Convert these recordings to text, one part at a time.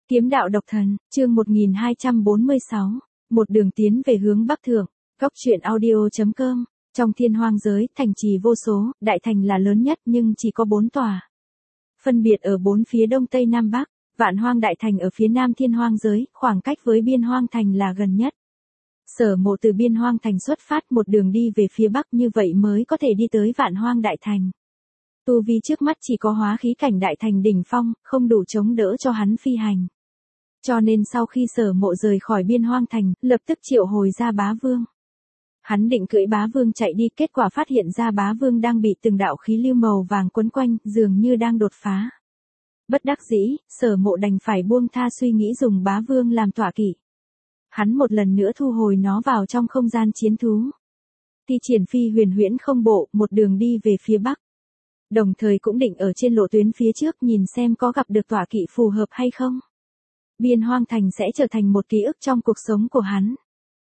Kiếm đạo độc thần, chương 1246, một đường tiến về hướng Bắc Thượng, góc truyện audio.com, trong thiên hoang giới, thành trì vô số, đại thành là lớn nhất nhưng chỉ có 4 tòa. Phân biệt ở 4 phía đông tây nam bắc, Vạn Hoang đại thành ở phía nam thiên hoang giới, khoảng cách với Biên Hoang thành là gần nhất. Sở Mộ từ Biên Hoang thành xuất phát một đường đi về phía bắc, như vậy mới có thể đi tới Vạn Hoang đại thành. Tu vi trước mắt chỉ có hóa khí cảnh đại thành đỉnh phong, không đủ chống đỡ cho hắn phi hành. Cho nên sau khi Sở Mộ rời khỏi Biên Hoang thành, lập tức triệu hồi ra Bá Vương. Hắn định cưỡi Bá Vương chạy đi, kết quả phát hiện ra Bá Vương đang bị từng đạo khí lưu màu vàng quấn quanh, dường như đang đột phá. Bất đắc dĩ, Sở Mộ đành phải buông tha suy nghĩ dùng Bá Vương làm tọa kỵ. Hắn một lần nữa thu hồi nó vào trong không gian chiến thú. Thi triển phi huyền huyễn không bộ, một đường đi về phía bắc. Đồng thời cũng định ở trên lộ tuyến phía trước nhìn xem có gặp được tọa kỵ phù hợp hay không. Biên Hoang thành sẽ trở thành một ký ức trong cuộc sống của hắn.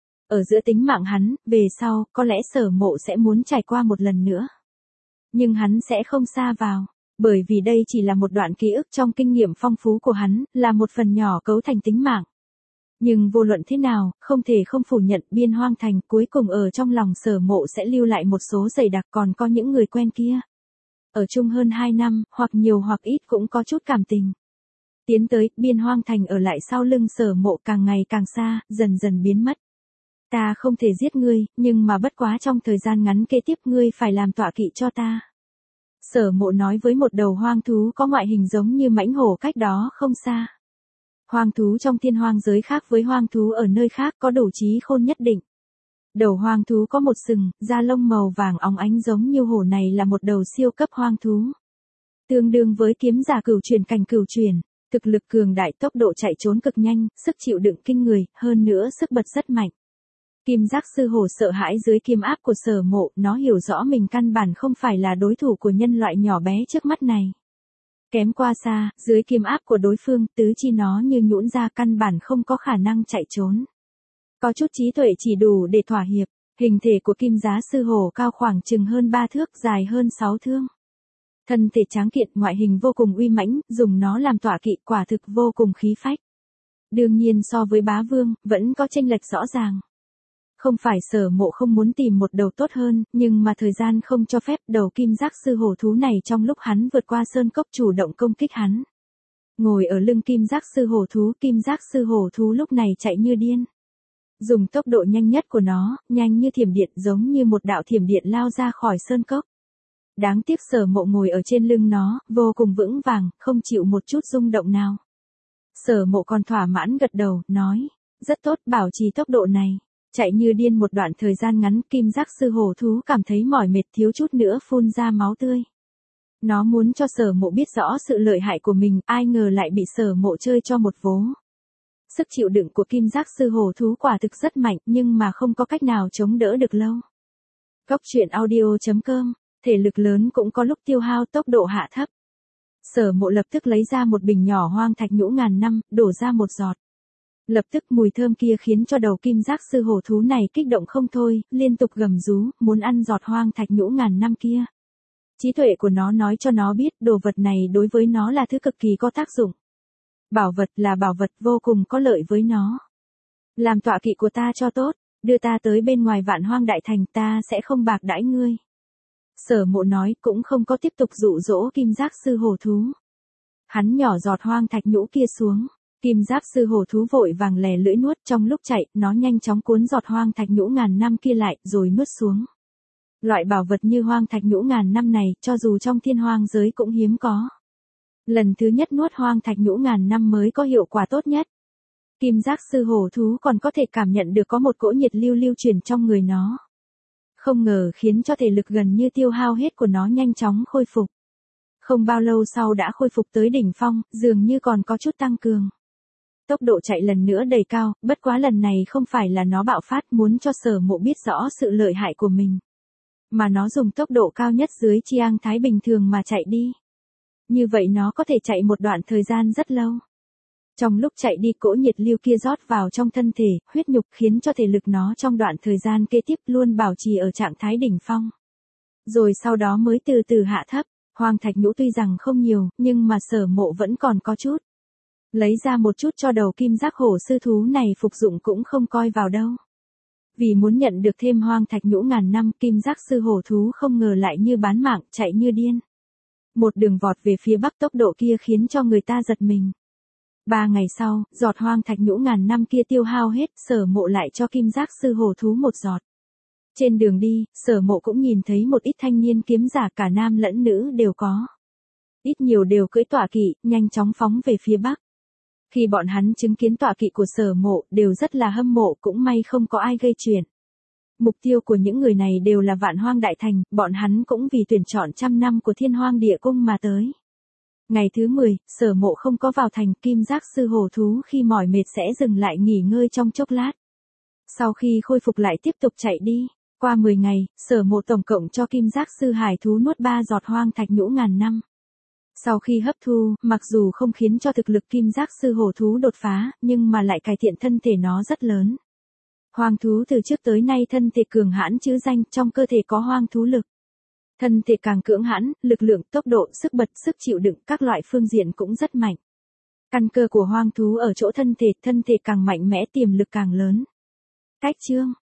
Ở giữa tính mạng hắn, về sau, có lẽ Sở Mộ sẽ muốn trải qua một lần nữa. Nhưng hắn sẽ không xa vào, bởi vì đây chỉ là một đoạn ký ức trong kinh nghiệm phong phú của hắn, là một phần nhỏ cấu thành tính mạng. Nhưng vô luận thế nào, không thể không phủ nhận Biên Hoang thành cuối cùng ở trong lòng Sở Mộ sẽ lưu lại một số dày đặc, còn có những người quen kia. Ở chung hơn 2 năm, hoặc nhiều hoặc ít cũng có chút cảm tình. Tiến tới, Biên Hoang thành ở lại sau lưng Sở Mộ càng ngày càng xa, dần dần biến mất. Ta không thể giết ngươi, nhưng mà bất quá trong thời gian ngắn kế tiếp ngươi phải làm tọa kỵ cho ta. Sở Mộ nói với một đầu hoang thú có ngoại hình giống như mãnh hổ cách đó không xa. Hoang thú trong thiên hoang giới khác với hoang thú ở nơi khác có đủ trí khôn nhất định. Đầu hoang thú có một sừng, da lông màu vàng óng ánh giống như hổ này là một đầu siêu cấp hoang thú. Tương đương với kiếm giả cửu truyền cảnh cửu truyền, thực lực cường đại, tốc độ chạy trốn cực nhanh, sức chịu đựng kinh người, hơn nữa sức bật rất mạnh. Kim giác sư hổ sợ hãi dưới kiếm áp của Sở Mộ, nó hiểu rõ mình căn bản không phải là đối thủ của nhân loại nhỏ bé trước mắt này. Kém qua xa, dưới kiếm áp của đối phương, tứ chi nó như nhũn ra, căn bản không có khả năng chạy trốn. Có chút trí tuệ chỉ đủ để thỏa hiệp, hình thể của kim giá sư hổ cao khoảng chừng hơn 3 thước, dài hơn 6 thước. Thân thể tráng kiện, ngoại hình vô cùng uy mãnh, dùng nó làm tọa kỵ quả thực vô cùng khí phách. Đương nhiên so với Bá Vương, vẫn có chênh lệch rõ ràng. Không phải Sở Mộ không muốn tìm một đầu tốt hơn, nhưng mà thời gian không cho phép. Đầu kim giác sư hổ thú này trong lúc hắn vượt qua sơn cốc chủ động công kích hắn. Ngồi ở lưng kim giác sư hổ thú lúc này chạy như điên. Dùng tốc độ nhanh nhất của nó, nhanh như thiểm điện, giống như một đạo thiểm điện lao ra khỏi sơn cốc. Đáng tiếc Sở Mộ ngồi ở trên lưng nó, vô cùng vững vàng, không chịu một chút rung động nào. Sở Mộ còn thỏa mãn gật đầu, nói, rất tốt, bảo trì tốc độ này. Chạy như điên một đoạn thời gian ngắn, kim giác sư hổ thú cảm thấy mỏi mệt, thiếu chút nữa phun ra máu tươi. Nó muốn cho Sở Mộ biết rõ sự lợi hại của mình, ai ngờ lại bị Sở Mộ chơi cho một vố. Sức chịu đựng của kim giác sư hổ thú quả thực rất mạnh, nhưng mà không có cách nào chống đỡ được lâu. Góc truyện audio.com, thể lực lớn cũng có lúc tiêu hao, tốc độ hạ thấp. Sở Mộ lập tức lấy ra một bình nhỏ hoang thạch nhũ ngàn năm, đổ ra một giọt. Lập tức mùi thơm kia khiến cho đầu kim giác sư hổ thú này kích động không thôi, liên tục gầm rú, muốn ăn giọt hoang thạch nhũ ngàn năm kia. Trí tuệ của nó nói cho nó biết, đồ vật này đối với nó là thứ cực kỳ có tác dụng. Bảo vật là bảo vật, vô cùng có lợi với nó. Làm tọa kỵ của ta cho tốt, đưa ta tới bên ngoài Vạn Hoang đại thành, ta sẽ không bạc đãi ngươi. Sở Mộ nói, cũng không có tiếp tục dụ dỗ kim giác sư hổ thú. Hắn nhỏ giọt hoang thạch nhũ kia xuống. Kim giác sư hổ thú vội vàng lè lưỡi nuốt, trong lúc chạy, nó nhanh chóng cuốn giọt hoang thạch nhũ ngàn năm kia lại, rồi nuốt xuống. Loại bảo vật như hoang thạch nhũ ngàn năm này, cho dù trong thiên hoang giới cũng hiếm có. Lần thứ nhất nuốt hoang thạch nhũ ngàn năm mới có hiệu quả tốt nhất. Kim giác sư hổ thú còn có thể cảm nhận được có một cỗ nhiệt lưu chuyển trong người nó. Không ngờ khiến cho thể lực gần như tiêu hao hết của nó nhanh chóng khôi phục. Không bao lâu sau đã khôi phục tới đỉnh phong, dường như còn có chút tăng cường. Tốc độ chạy lần nữa đầy cao, bất quá lần này không phải là nó bạo phát muốn cho Sở Mộ biết rõ sự lợi hại của mình. Mà nó dùng tốc độ cao nhất dưới chiang thái bình thường mà chạy đi. Như vậy nó có thể chạy một đoạn thời gian rất lâu. Trong lúc chạy đi, cỗ nhiệt lưu kia rót vào trong thân thể, huyết nhục, khiến cho thể lực nó trong đoạn thời gian kế tiếp luôn bảo trì ở trạng thái đỉnh phong. Rồi sau đó mới từ từ hạ thấp. Hoang thạch nhũ tuy rằng không nhiều, nhưng mà Sở Mộ vẫn còn có chút. Lấy ra một chút cho đầu kim giác hổ sư thú này phục dụng cũng không coi vào đâu. Vì muốn nhận được thêm hoang thạch nhũ ngàn năm, kim giác sư hổ thú không ngờ lại như bán mạng, chạy như điên. Một đường vọt về phía bắc, tốc độ kia khiến cho người ta giật mình. 3 ngày sau, giọt hoang thạch nhũ ngàn năm kia tiêu hao hết, Sở Mộ lại cho kim giác sư hổ thú một giọt. Trên đường đi, Sở Mộ cũng nhìn thấy một ít thanh niên kiếm giả, cả nam lẫn nữ đều có. Ít nhiều đều cưỡi tọa kỵ, nhanh chóng phóng về phía bắc. Khi bọn hắn chứng kiến tọa kỵ của Sở Mộ, đều rất là hâm mộ, cũng may không có ai gây chuyện. Mục tiêu của những người này đều là Vạn Hoang Đại Thành, bọn hắn cũng vì tuyển chọn 100 năm của Thiên Hoang Địa Cung mà tới. Ngày thứ 10, Sở Mộ không có vào thành, kim giác sư hổ thú khi mỏi mệt sẽ dừng lại nghỉ ngơi trong chốc lát. Sau khi khôi phục lại tiếp tục chạy đi. Qua 10 ngày, Sở Mộ tổng cộng cho kim giác sư hải thú nuốt 3 giọt hoang thạch nhũ ngàn năm. Sau khi hấp thu, mặc dù không khiến cho thực lực kim giác sư hổ thú đột phá, nhưng mà lại cải thiện thân thể nó rất lớn. Hoang thú từ trước tới nay thân thể cường hãn chữ danh, trong cơ thể có hoang thú lực. Thân thể càng cưỡng hãn, lực lượng, tốc độ, sức bật, sức chịu đựng, các loại phương diện cũng rất mạnh. Căn cơ của hoang thú ở chỗ thân thể càng mạnh mẽ, tiềm lực càng lớn. Cách chương